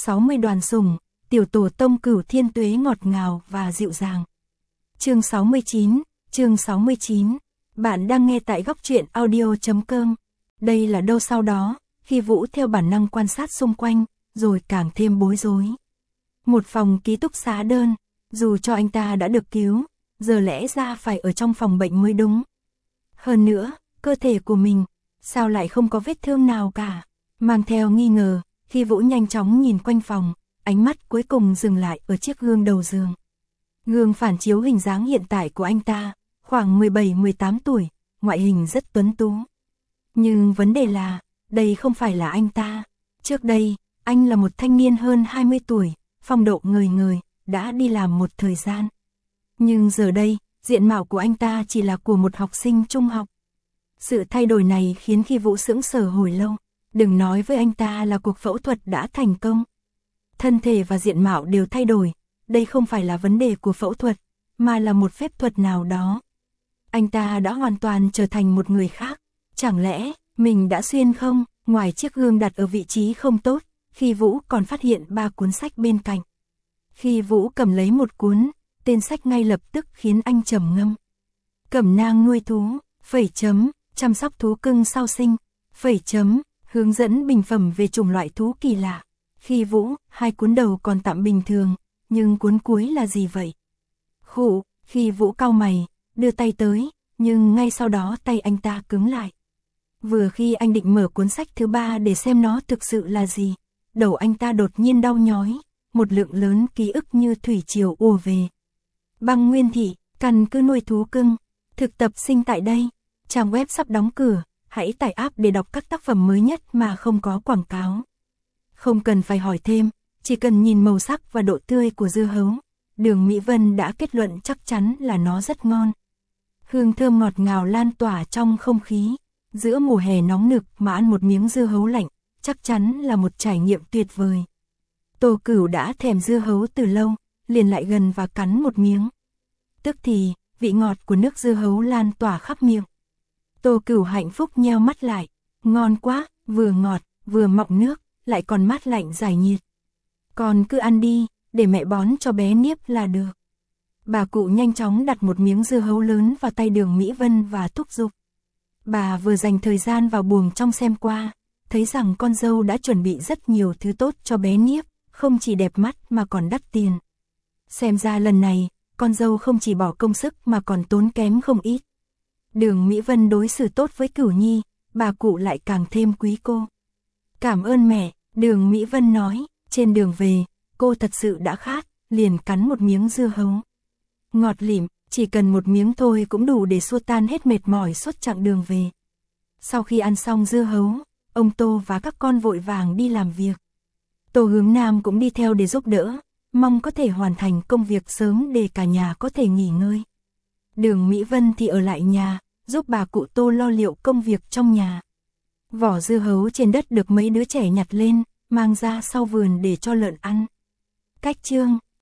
60 đoàn sủng, tiểu tổ tông Cửu Thiên Tuế ngọt ngào và dịu dàng. Chương 69. Bạn đang nghe tại góc truyện audio.com. Đây là đâu sau đó, khi Vũ theo bản năng quan sát xung quanh, rồi càng thêm bối rối. Một phòng ký túc xá đơn, dù cho anh ta đã được cứu, giờ lẽ ra phải ở trong phòng bệnh mới đúng. Hơn nữa, cơ thể của mình, sao lại không có vết thương nào cả? Mang theo nghi ngờ, khi Vũ nhanh chóng nhìn quanh phòng, ánh mắt cuối cùng dừng lại ở chiếc gương đầu giường. Gương phản chiếu hình dáng hiện tại của anh ta, khoảng 17-18 tuổi, ngoại hình rất tuấn tú. Nhưng vấn đề là, đây không phải là anh ta. Trước đây, anh là một thanh niên hơn 20 tuổi, phong độ ngời ngời, đã đi làm một thời gian. Nhưng giờ đây, diện mạo của anh ta chỉ là của một học sinh trung học. Sự thay đổi này khiến khi Vũ sững sờ hồi lâu, đừng nói với anh ta là cuộc phẫu thuật đã thành công. Thân thể và diện mạo đều thay đổi, đây không phải là vấn đề của phẫu thuật, mà là một phép thuật nào đó. Anh ta đã hoàn toàn trở thành một người khác, chẳng lẽ mình đã xuyên không? Ngoài chiếc gương đặt ở vị trí không tốt, khi Vũ còn phát hiện 3 cuốn sách bên cạnh. Khi Vũ cầm lấy một cuốn, tên sách ngay lập tức khiến anh trầm ngâm. Cẩm nang nuôi thú, chăm sóc thú cưng sau sinh, hướng dẫn bình phẩm về chủng loại thú kỳ lạ. Khi Vũ, 2 cuốn đầu còn tạm bình thường, nhưng cuốn cuối là gì vậy? Khi Vũ cau mày, đưa tay tới, nhưng ngay sau đó tay anh ta cứng lại. Vừa khi anh định mở cuốn sách thứ 3 để xem nó thực sự là gì, đầu anh ta đột nhiên đau nhói, một lượng lớn ký ức như thủy triều ùa về. Băng Nguyên Thị, căn cứ nuôi thú cưng, thực tập sinh tại đây, trang web sắp đóng cửa, hãy tải app để đọc các tác phẩm mới nhất mà không có quảng cáo. Không cần phải hỏi thêm, chỉ cần nhìn màu sắc và độ tươi của dưa hấu, Đường Mỹ Vân đã kết luận chắc chắn là nó rất ngon. Hương thơm ngọt ngào lan tỏa trong không khí, giữa mùa hè nóng nực mà ăn một miếng dưa hấu lạnh, chắc chắn là một trải nghiệm tuyệt vời. Tô Cửu đã thèm dưa hấu từ lâu, liền lại gần và cắn một miếng. Tức thì, vị ngọt của nước dưa hấu lan tỏa khắp miệng. Tô Cửu hạnh phúc nheo mắt lại, ngon quá, vừa ngọt, vừa mọng nước, lại còn mát lạnh giải nhiệt. Con cứ ăn đi, để mẹ bón cho bé Niếp là được. Bà cụ nhanh chóng đặt một miếng dưa hấu lớn vào tay Đường Mỹ Vân và thúc giục. Bà vừa dành thời gian vào buồng trong xem qua, thấy rằng con dâu đã chuẩn bị rất nhiều thứ tốt cho bé Niếp, không chỉ đẹp mắt mà còn đắt tiền. Xem ra lần này, con dâu không chỉ bỏ công sức mà còn tốn kém không ít. Đường Mỹ Vân đối xử tốt với Cửu Nhi, bà cụ lại càng thêm quý cô. Cảm ơn mẹ, Đường Mỹ Vân nói, trên đường về, cô thật sự đã khát, liền cắn một miếng dưa hấu. Ngọt lịm, chỉ cần một miếng thôi cũng đủ để xua tan hết mệt mỏi suốt chặng đường về. Sau khi ăn xong dưa hấu, ông Tô và các con vội vàng đi làm việc. Tô Hướng Nam cũng đi theo để giúp đỡ, mong có thể hoàn thành công việc sớm để cả nhà có thể nghỉ ngơi. Đường Mỹ Vân thì ở lại nhà, giúp bà cụ Tô lo liệu công việc trong nhà. Vỏ dưa hấu trên đất được mấy đứa trẻ nhặt lên, mang ra sau vườn để cho lợn ăn. Cách chương,